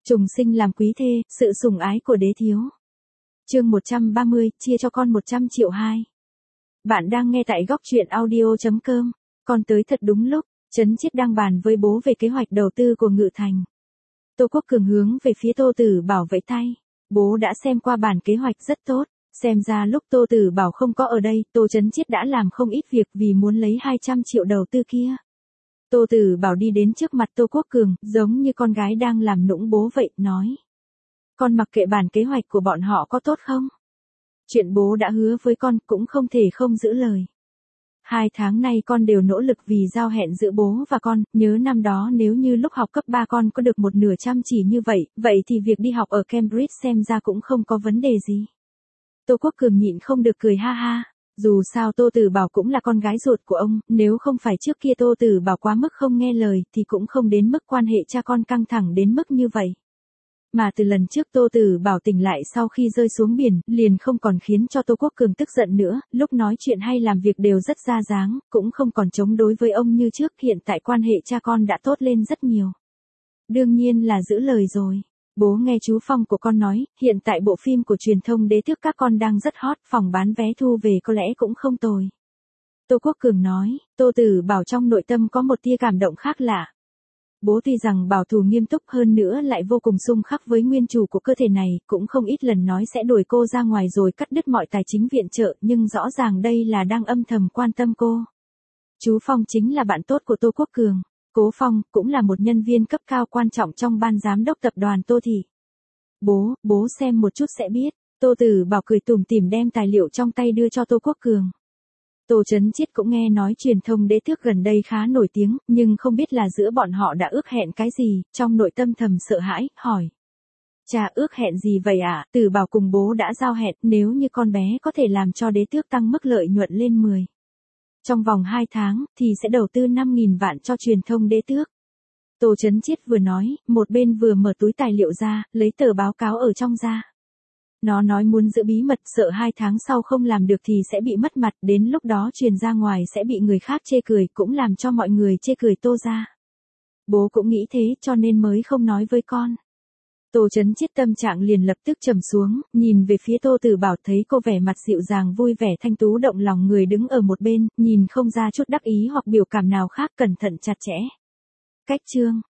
Trùng sinh làm quý thê, sự sủng ái của đế thiếu. Chương 130, chia cho con 100 triệu 2. Bạn đang nghe tại góc truyện audio.com. Con tới thật đúng lúc, Trấn Chiết đang bàn với bố về kế hoạch đầu tư của Ngự Thành. Tô Quốc Cường hướng về phía Tô Tử Bảo vẫy tay. Bố đã xem qua bản kế hoạch rất tốt, xem ra lúc Tô Tử Bảo không có ở đây, Tô Trấn Chiết đã làm không ít việc vì muốn lấy 200 triệu đầu tư kia. Tô Tử Bảo đi đến trước mặt Tô Quốc Cường, giống như con gái đang làm nũng bố vậy, nói. Con mặc kệ bản kế hoạch của bọn họ có tốt không? Chuyện bố đã hứa với con cũng không thể không giữ lời. 2 tháng nay con đều nỗ lực vì giao hẹn giữa bố và con, nhớ năm đó nếu như lúc học cấp 3 con có được một nửa chăm chỉ như vậy thì việc đi học ở Cambridge xem ra cũng không có vấn đề gì. Tô Quốc Cường nhịn không được cười ha ha. Dù sao Tô Tử Bảo cũng là con gái ruột của ông, nếu không phải trước kia Tô Tử Bảo quá mức không nghe lời thì cũng không đến mức quan hệ cha con căng thẳng đến mức như vậy. Mà từ lần trước Tô Tử Bảo tỉnh lại sau khi rơi xuống biển, liền không còn khiến cho Tô Quốc Cường tức giận nữa, lúc nói chuyện hay làm việc đều rất ra dáng, cũng không còn chống đối với ông như trước, hiện tại quan hệ cha con đã tốt lên rất nhiều. Đương nhiên là giữ lời rồi. Bố nghe chú Phong của con nói, hiện tại bộ phim của truyền thông Đế Tước các con đang rất hot, phòng bán vé thu về có lẽ cũng không tồi. Tô Quốc Cường nói, Tô Tử Bảo trong nội tâm có một tia cảm động khác lạ. Bố tuy rằng bảo thủ nghiêm túc hơn nữa lại vô cùng xung khắc với nguyên chủ của cơ thể này, cũng không ít lần nói sẽ đuổi cô ra ngoài rồi cắt đứt mọi tài chính viện trợ, nhưng rõ ràng đây là đang âm thầm quan tâm cô. Chú Phong chính là bạn tốt của Tô Quốc Cường. Cố Phong cũng là một nhân viên cấp cao quan trọng trong ban giám đốc tập đoàn Tô Thị. Bố xem một chút sẽ biết. Tô Tử Bảo cười tủm tỉm đem tài liệu trong tay đưa cho Tô Quốc Cường. Tô Trấn Chiết cũng nghe nói truyền thông Đế Tước gần đây khá nổi tiếng, nhưng không biết là giữa bọn họ đã ước hẹn cái gì, trong nội tâm thầm sợ hãi, hỏi. Cha, ước hẹn gì vậy ạ? Tử Bảo cùng bố đã giao hẹn, nếu như con bé có thể làm cho Đế Tước tăng mức lợi nhuận lên 10. Trong vòng 2 tháng, thì sẽ đầu tư 5.000 vạn cho truyền thông Đế Tước. Tô Trấn Chiết vừa nói, một bên vừa mở túi tài liệu ra, lấy tờ báo cáo ở trong ra. Nó nói muốn giữ bí mật, sợ 2 tháng sau không làm được thì sẽ bị mất mặt, đến lúc đó truyền ra ngoài sẽ bị người khác chê cười, cũng làm cho mọi người chê cười Tô ra. Bố cũng nghĩ thế cho nên mới không nói với con. Tô Trấn Chiết tâm trạng liền lập tức trầm xuống, nhìn về phía Tô Tử Bảo thấy cô vẻ mặt dịu dàng vui vẻ thanh tú động lòng người đứng ở một bên, nhìn không ra chút đắc ý hoặc biểu cảm nào khác, cẩn thận chặt chẽ. Cách chương